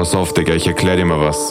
pass auf, Digga, ich erklär dir mal was.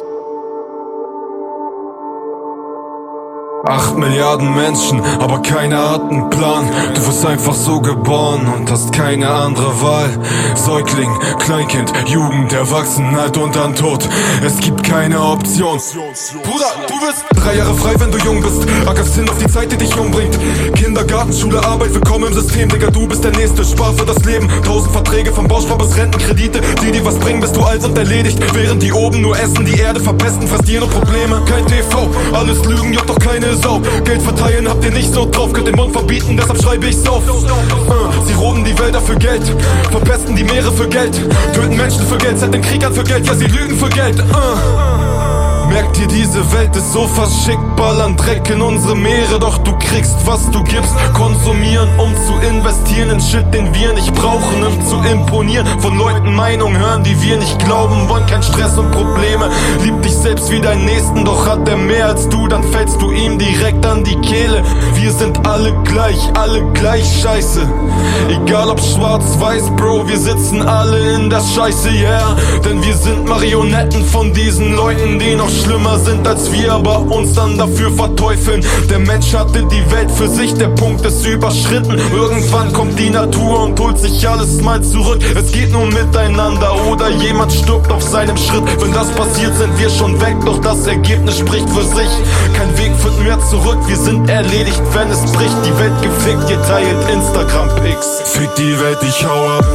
8 Milliarden Menschen, aber keiner hat einen Plan. Du wirst einfach so geboren und hast keine andere Wahl. Säugling, Kleinkind, Jugend, Erwachsenheit und dann Tod. Es gibt keine Option. Bruder, du wirst 3 Jahre frei, wenn du jung bist. Ackerst hin auf die Zeit, die dich umbringt. Kindergarten, Schule, Arbeit, willkommen im System. Digga, du bist der Nächste, spar für das Leben. 1000 Verträge, vom Bauspar bis Rentenkredite. Die dir was bringen, bist du alt und erledigt. Während die oben nur essen, die Erde verpesten, frisst ihr noch Probleme. Kein TV, alles Lügen, juckt doch keine Sau. Geld verteilen habt ihr nicht so drauf, könnt den Mund verbieten, deshalb schreibe ich's auf. Sie roden die Wälder für Geld, verpesten die Meere für Geld, töten Menschen für Geld, setzen den Krieg an für Geld, ja sie lügen für Geld. Merkt ihr, diese Welt ist so verschickt, ballern Dreck in unsere Meere, doch du kriegst, was du gibst. Konsumieren, um zu investieren in Shit, den wir nicht brauchen, um zu imponieren. Von Leuten Meinung hören, die wir nicht glauben, wollen kein Stress und Probleme. Lieb dich selbst wie deinen Nächsten, doch hat er mehr als du, dann fällst du ihm direkt an die Kehle. Wir sind alle gleich scheiße. Egal ob schwarz-weiß, Bro, wir sitzen alle in der Scheiße, yeah. Denn wir sind Marionetten von diesen Leuten, die noch schlimmer sind als wir, aber uns dann dafür verteufeln. Der Mensch hatte die Welt für sich, der Punkt ist überschritten. Irgendwann kommt die Natur und holt sich alles mal zurück. Es geht nur miteinander oder jemand stirbt auf seinem Schritt. Wenn das passiert, sind wir schon weg, doch das Ergebnis spricht für sich. Kein Weg führt mehr zurück, wir sind erledigt, wenn es bricht. Die Welt gefickt, ihr teilt Instagram-Pics. Fick die Welt, ich hau ab.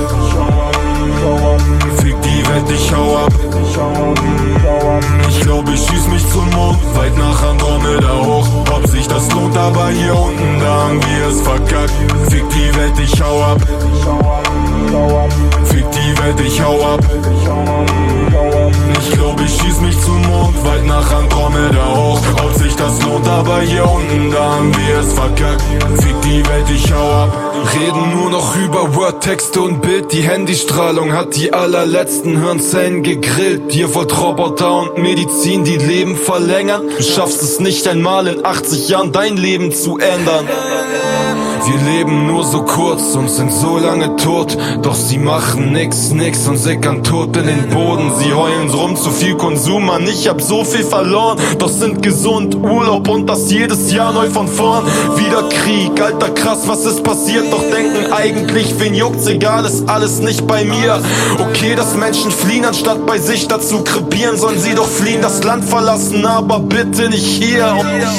Fick die Welt, ich hau ab. Ich glaub, ich schieß mich zum Mond, weit nach Andromeda hoch. Ob sich das lohnt, aber hier unten, da haben wir es verkackt. Fick die Welt, ich hau ab. Fick die Welt, ich hau ab. Ich glaub, ich schieß mich zum Mond, weit nach Andromeda hoch. Ob sich das lohnt, aber hier unten, da haben wir es verkackt. Fick die Welt, ich hau ab. Reden nur noch über Word, Texte und Bild. Die Handystrahlung hat die allerletzten Hirnzellen gegrillt. Ihr wollt Roboter und Medizin, die Leben verlängern. Du schaffst es nicht einmal in 80 Jahren dein Leben zu ändern. Wir leben nur so kurz und sind so lange tot. Doch sie machen nix und sickern tot in den Boden. Sie heulen so rum, zu viel Konsum, Mann, ich hab so viel verloren. Doch sind gesund, Urlaub und das jedes Jahr neu von vorn. Wieder Krieg, alter krass, was ist passiert? Doch denken eigentlich, wen juckt's, egal, ist alles nicht bei mir. Okay, dass Menschen fliehen, anstatt bei sich dazu krepieren. Sollen sie doch fliehen, das Land verlassen, aber bitte nicht hier.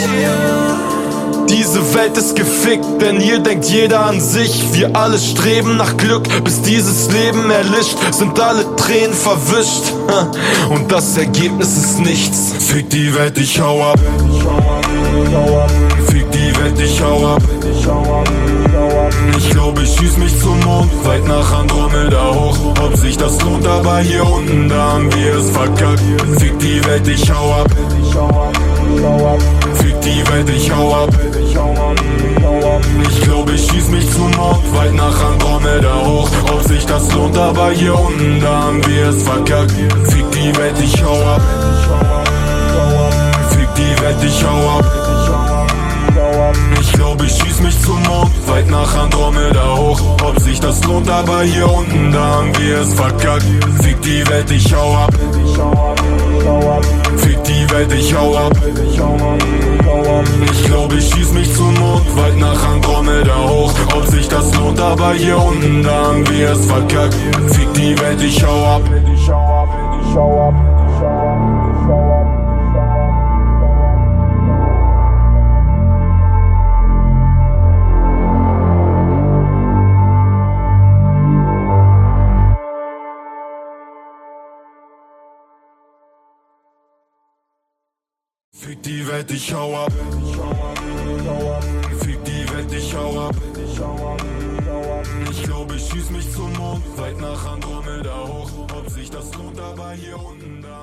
Diese Welt ist gefickt, denn hier denkt jeder an sich. Wir alle streben nach Glück, bis dieses Leben erlischt. Sind alle Tränen verwischt und das Ergebnis ist nichts. Fick die Welt, ich hau ab. Fick die Welt, ich hau ab. Ich glaub, ich schieß mich zum Mond, weit nach Andromeda hoch. Ob sich das lohnt, aber hier unten, da haben wir es verkackt. Fick die Welt, ich hau ab. Fick die Welt, ich hau ab. Ich glaub, ich schieß mich zum Mond, weit nach Andromeda hoch. Ob sich das lohnt, aber hier unten, da haben wir es verkackt. Fick die Welt, ich hau ab. Fick die Welt, ich hau ab. Ich glaub, ich schieß mich zum Mond, weit nach Andromeda hoch. Ob sich das lohnt, aber hier unten, da haben wir es verkackt. Fick die Welt, ich hau ab. Fick die Welt, ich hau ab. Ich glaub, ich schieß mich zum Mond, weit nach Andromeda hoch. Ob sich das lohnt, aber hier unten, da haben wir es verkackt. Fick die Welt, ich hau ab. Fick die Welt, ich hau ab. Fick die Welt, ich hau ab. Ich glaub, ich schieß mich zum Mond, weit nach Andromeda hoch. Ob sich das lohnt, aber hier unten da.